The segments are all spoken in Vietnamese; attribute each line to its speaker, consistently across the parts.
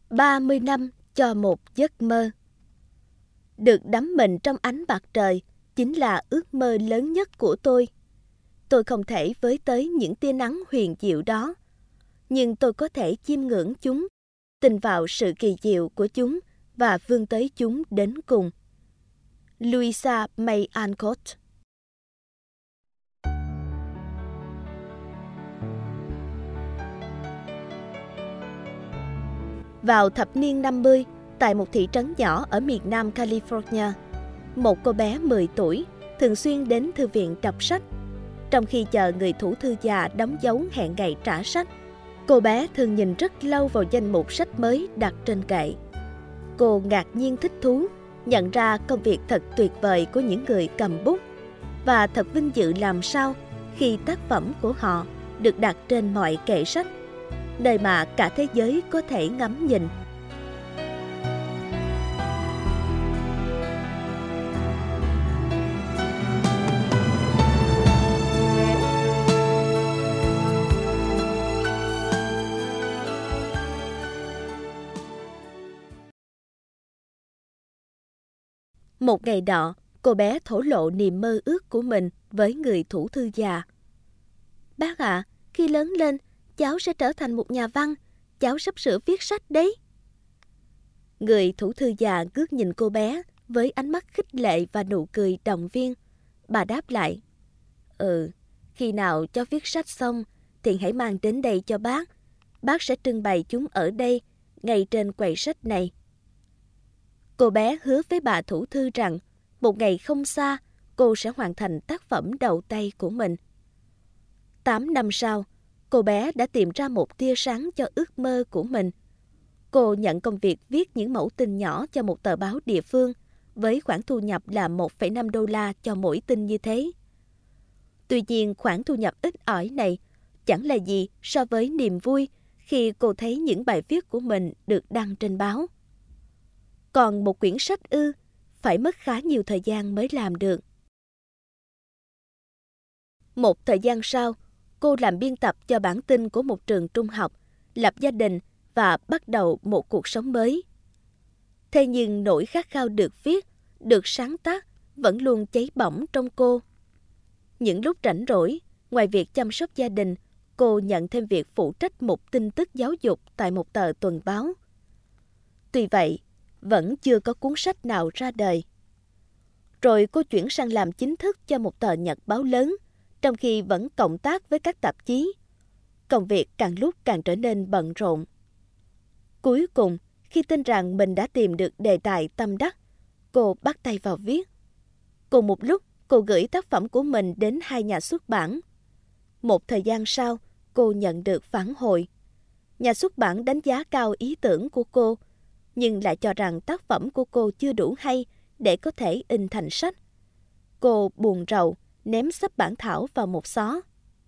Speaker 1: 30 năm cho một giấc mơ. Được đắm mình trong ánh mặt trời chính là ước mơ lớn nhất của tôi. Tôi không thể với tới những tia nắng huyền diệu đó, nhưng tôi có thể chiêm ngưỡng chúng, tin vào sự kỳ diệu của chúng và vươn tới chúng đến cùng. Louisa May Alcott. Vào thập niên 50, tại một thị trấn nhỏ ở miền nam California, một cô bé 10 tuổi thường xuyên đến thư viện đọc sách. Trong khi chờ người thủ thư già đóng dấu hẹn ngày trả sách, cô bé thường nhìn rất lâu vào danh mục sách mới đặt trên kệ. Cô ngạc nhiên thích thú, nhận ra công việc thật tuyệt vời của những người cầm bút, và thật vinh dự làm sao khi tác phẩm của họ được đặt trên mọi kệ sách, nơi mà cả thế giới có thể ngắm nhìn. Một ngày nọ, cô bé thổ lộ niềm mơ ước của mình với người thủ thư già. Bác ạ, khi lớn lên, cháu sẽ trở thành một nhà văn, cháu sắp sửa viết sách đấy. Người thủ thư già ngước nhìn cô bé với ánh mắt khích lệ và nụ cười động viên. Bà đáp lại, khi nào cháu viết sách xong thì hãy mang đến đây cho bác. Bác sẽ trưng bày chúng ở đây, ngay trên quầy sách này. Cô bé hứa với bà thủ thư rằng một ngày không xa, cô sẽ hoàn thành tác phẩm đầu tay của mình. 8 năm sau, cô bé đã tìm ra một tia sáng cho ước mơ của mình. Cô nhận công việc viết những mẫu tin nhỏ cho một tờ báo địa phương với khoản thu nhập là $1,5 cho mỗi tin như thế. Tuy nhiên, khoản thu nhập ít ỏi này chẳng là gì so với niềm vui khi cô thấy những bài viết của mình được đăng trên báo. Còn một quyển sách phải mất khá nhiều thời gian mới làm được. Một thời gian sau, cô làm biên tập cho bản tin của một trường trung học, lập gia đình và bắt đầu một cuộc sống mới. Thế nhưng nỗi khát khao được viết, được sáng tác vẫn luôn cháy bỏng trong cô. Những lúc rảnh rỗi, ngoài việc chăm sóc gia đình, cô nhận thêm việc phụ trách một tin tức giáo dục tại một tờ tuần báo. Tuy vậy, vẫn chưa có cuốn sách nào ra đời. Rồi cô chuyển sang làm chính thức cho một tờ nhật báo lớn, trong khi vẫn cộng tác với các tạp chí. Công việc càng lúc càng trở nên bận rộn. Cuối cùng, khi tin rằng mình đã tìm được đề tài tâm đắc, cô bắt tay vào viết. Cùng một lúc, cô gửi tác phẩm của mình đến 2 nhà xuất bản. Một thời gian sau, cô nhận được phản hồi. Nhà xuất bản đánh giá cao ý tưởng của cô, nhưng lại cho rằng tác phẩm của cô chưa đủ hay để có thể in thành sách. Cô buồn rầu, ném xấp bản thảo vào một xó.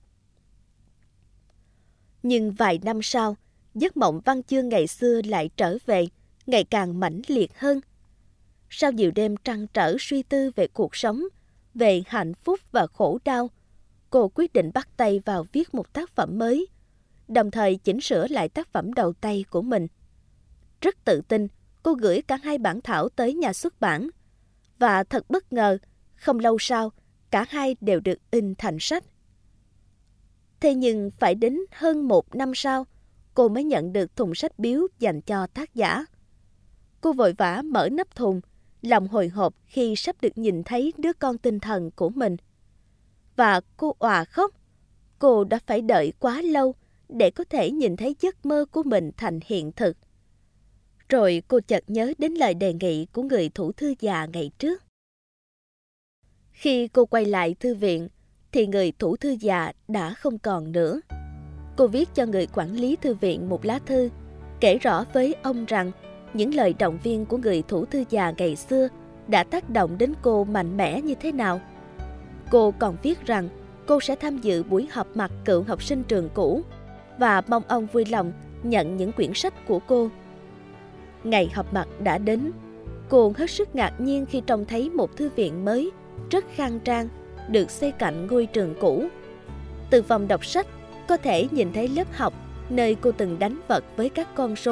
Speaker 1: Nhưng vài năm sau, giấc mộng văn chương ngày xưa lại trở về, ngày càng mãnh liệt hơn. Sau nhiều đêm trăn trở suy tư về cuộc sống, về hạnh phúc và khổ đau, cô quyết định bắt tay vào viết một tác phẩm mới, đồng thời chỉnh sửa lại tác phẩm đầu tay của mình. Rất tự tin, cô gửi cả 2 bản thảo tới nhà xuất bản. Và thật bất ngờ, không lâu sau, cả 2 đều được in thành sách. Thế nhưng phải đến hơn 1 năm sau, cô mới nhận được thùng sách biếu dành cho tác giả. Cô vội vã mở nắp thùng, lòng hồi hộp khi sắp được nhìn thấy đứa con tinh thần của mình. Và cô òa khóc. Cô đã phải đợi quá lâu để có thể nhìn thấy giấc mơ của mình thành hiện thực. Rồi cô chợt nhớ đến lời đề nghị của người thủ thư già ngày trước. Khi cô quay lại thư viện, thì người thủ thư già đã không còn nữa. Cô viết cho người quản lý thư viện một lá thư, kể rõ với ông rằng những lời động viên của người thủ thư già ngày xưa đã tác động đến cô mạnh mẽ như thế nào. Cô còn viết rằng cô sẽ tham dự buổi họp mặt cựu học sinh trường cũ và mong ông vui lòng nhận những quyển sách của cô. Ngày họp mặt đã đến. Cô hết sức ngạc nhiên khi trông thấy một thư viện mới, rất khang trang, được xây cạnh ngôi trường cũ. Từ phòng đọc sách, có thể nhìn thấy lớp học nơi cô từng đánh vật với các con số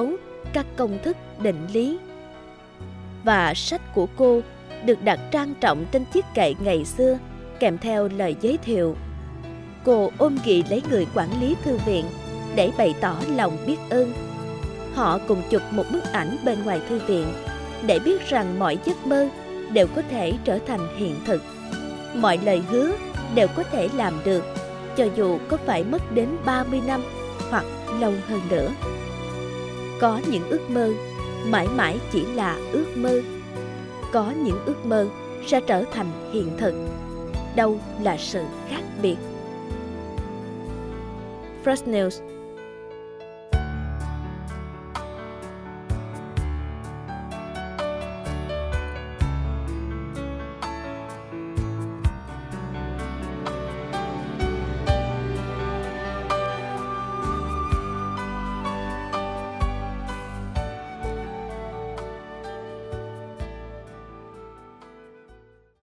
Speaker 1: các công thức định lý. Và sách của cô được đặt trang trọng trên chiếc kệ ngày xưa, kèm theo lời giới thiệu. Cô ôm ghì lấy người quản lý thư viện để bày tỏ lòng biết ơn. Họ cùng chụp một bức ảnh bên ngoài thư viện để biết rằng mọi giấc mơ đều có thể trở thành hiện thực. Mọi lời hứa đều có thể làm được, cho dù có phải mất đến 30 năm hoặc lâu hơn nữa. Có những ước mơ mãi mãi chỉ là ước mơ. Có những ước mơ sẽ trở thành hiện thực. Đâu là sự khác biệt? Fresh News